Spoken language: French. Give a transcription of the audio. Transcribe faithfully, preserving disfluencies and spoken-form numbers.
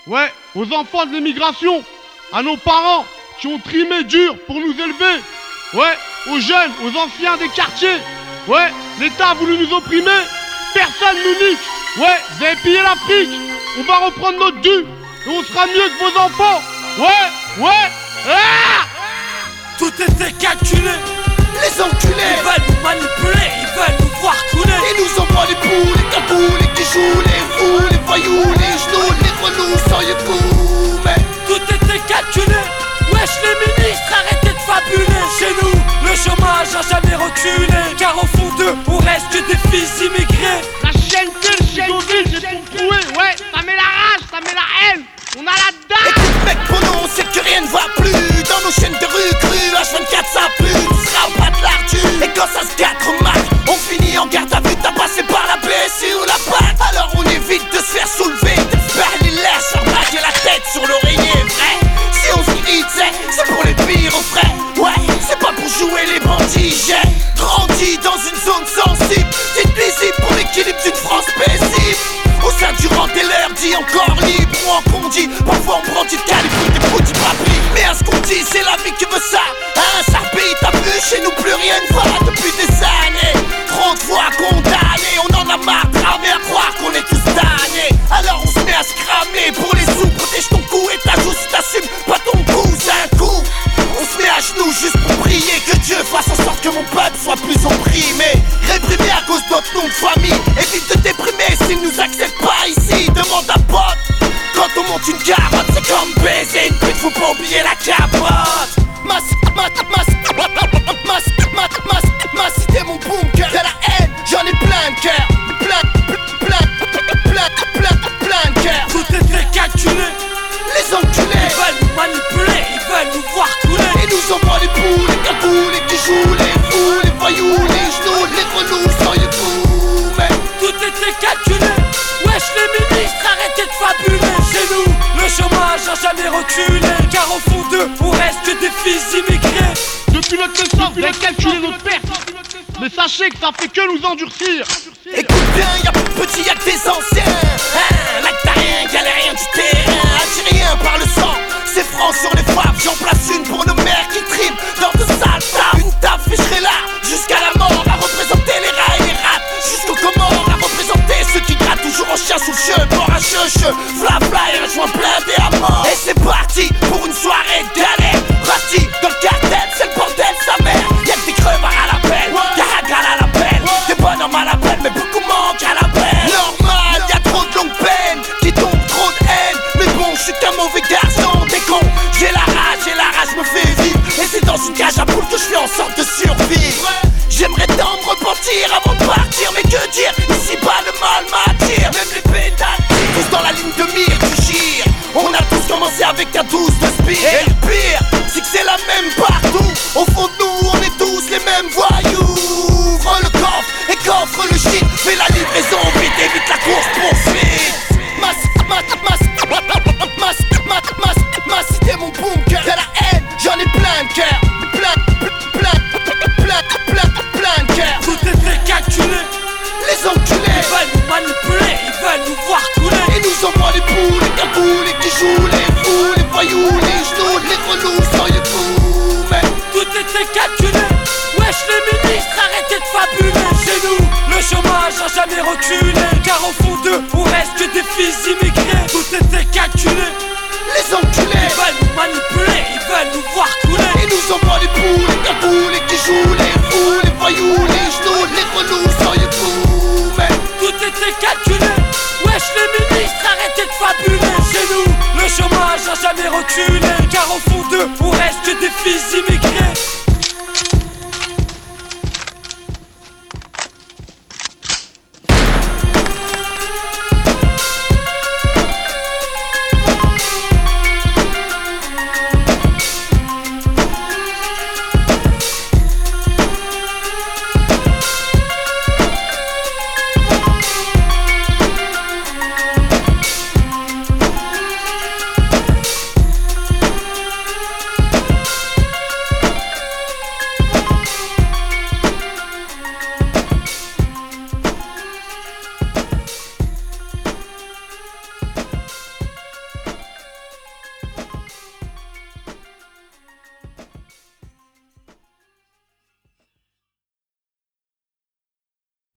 Ouais, aux enfants de l'immigration, à nos parents qui ont trimé dur pour nous élever. Ouais, aux jeunes, aux anciens des quartiers. Ouais, l'État a voulu nous opprimer, personne nous nique. Ouais, vous avez pillé l'Afrique, on va reprendre notre dû et on sera mieux que vos enfants. Ouais, ouais, ah! Tout était calculé. Les enculés, ils veulent nous manipuler, ils veulent nous voir couler. Ils nous envoient les poules, les caboules, les bijoux, les fous, les voyous, les genoux, les grenouilles sans yeux coups. Mais tout était calculé. Wesh les ministres, arrêtez de fabuler. Chez nous, le chômage a jamais reculé. Car au fond d'eux, on reste que des fils immigrés. La chaîne de chaîne j'ai trouvé, ouais, ça met la rage, ça met la haine. On a la dalle. Écoute mec, pour nous on sait que rien ne va plus. Dans nos chaînes de rue crues, H vingt-quatre ça pue. Tu seras au pas de l'ardu. Et quand ça se gâte, remarque, on finit en garde à vue. T'as passé par la B S U ou la P A C. Alors on évite de se faire soulever. De faire les laisses, remarquer la tête sur l'oreiller, vrai. Si on se grille, c'est pour les pires au frais. Ouais, c'est pas pour jouer les bandits. J'ai grandi dans une zone sensible. C'est visible pour l'équilibre d'une France paisible. Au sein du rang des leurs, dit encore libre ou en condi. Parfois on prend du calibre des petits papis. Mais à ce qu'on dit, c'est la vie qui veut ça. Hein, ça repite, t'as vu, chez nous plus rien ne va depuis des années. Trop de fois condamnés, on en a marre de ramer à croire qu'on est tous damnés. Alors on se met à se cramer pour les sous. Protège ton cou et ta joue si t'assumes pas ton coup, c'est un coup. On se met à genoux juste pour prier que Dieu fasse en sorte que mon peuple soit plus opprimé. Réprimé à cause de notre nom de famille. Évite de déprimer s'ils nous acceptent pas ici. Demande à pote. Quand on monte une carotte, c'est comme baiser une pute, faut pas oublier la capote. Ma, ma, ma, ma, ma, ma, ma, ma cité, mon bunker. Y'a la haine, j'en ai plein de cœur. Plein, plein, plein, plein, plein, plein de cœur. Tout était calculé. Les enculés, ils veulent nous manipuler, ils veulent nous voir couler. Ils nous envoient les poules, les caboules, les bijoux, les fous, les voyous, les genoux, les grenouilles sans yeux coups. Mais tout était calculé. Wesh les ministres, arrêtez de fabuler. Chez nous, le chômage a jamais reculé. Car au fond d'eux, on reste que des fils immigrés. Depuis notre naissance, vous avez calculé notre perte. Mais sachez que ça fait que nous endurcir. Écoute bien, y'a plus de petits, y'a que des anciens. Hein, là que t'as rien, galérien du terrain. Algérien par le sang, c'est franc sur les frappes. J'en place une pour nos mères qui triment dans de sales tables. Une table ficherait là, jusqu'à la mort. À représenter les rats et les rats, jusqu'aux Comores. À représenter ceux qui grattent toujours en chien sous le cheveu. Mort à cheveu, fla fla et un joint blindé à mort. Et c'est parti pour une soirée de galère. Parti dans le cartel, c'est le bordel sa mère. Y'a que des crevards à la pelle, y'a Hagal à la pelle. Des bonhommes à la pelle, mais beaucoup manquent à la pelle. Normal, y'a trop de longues peines qui tombent, trop de haine. Mais bon, je suis qu'un mauvais garçon, des cons. J'ai la rage et la rage me fait vivre. Et c'est dans une cage à poules que je fais en sorte de survivre. J'aimerais tant me repentir avant de partir. Mais que dire, ici bas le mal m'attire. Même les pétales, tous dans la ligne de mire du gire. On a tous commencé avec un douze de spire. Et le pire, c'est que c'est la même partout. Au fond de nous, on est tous les mêmes voyous. Ouvre le coffre et coffre le shit. Fais la livraison vite, évite la course poursuite. Ma, ma, ma, ma, ma, ma, ma, ma cité, mon bunker. Y'a la haine, j'en ai plein de cœur. Plein, plein, plein, plein, plein de cœur. Tout était calculé. Les enculés, ils veulent nous manipuler, ils veulent nous voir couler. Ils nous envoient les poules, les caboules, les bijoux, les fous, les voyous, les genoux, les grenouilles sans yeux coups. Mais tout était calculé. Wesh les ministres, arrêtez de fabuler. Chez nous, le chômage a jamais reculé. Car au fond d'eux, on reste que des fils immigrés. Tout était calculé. Les enculés, ils veulent nous manipuler, ils veulent nous voir couler. Ils nous envoient les poules, les caboules, les bijoux, les fous, les voyous, les genoux, les grenouilles sans yeux coups. Mais tout était calculé. Wesh les ministres, arrêtez de fabuler. Chez nous, le chômage a jamais reculé. Car au fond d'eux, on reste que des fils immigrés.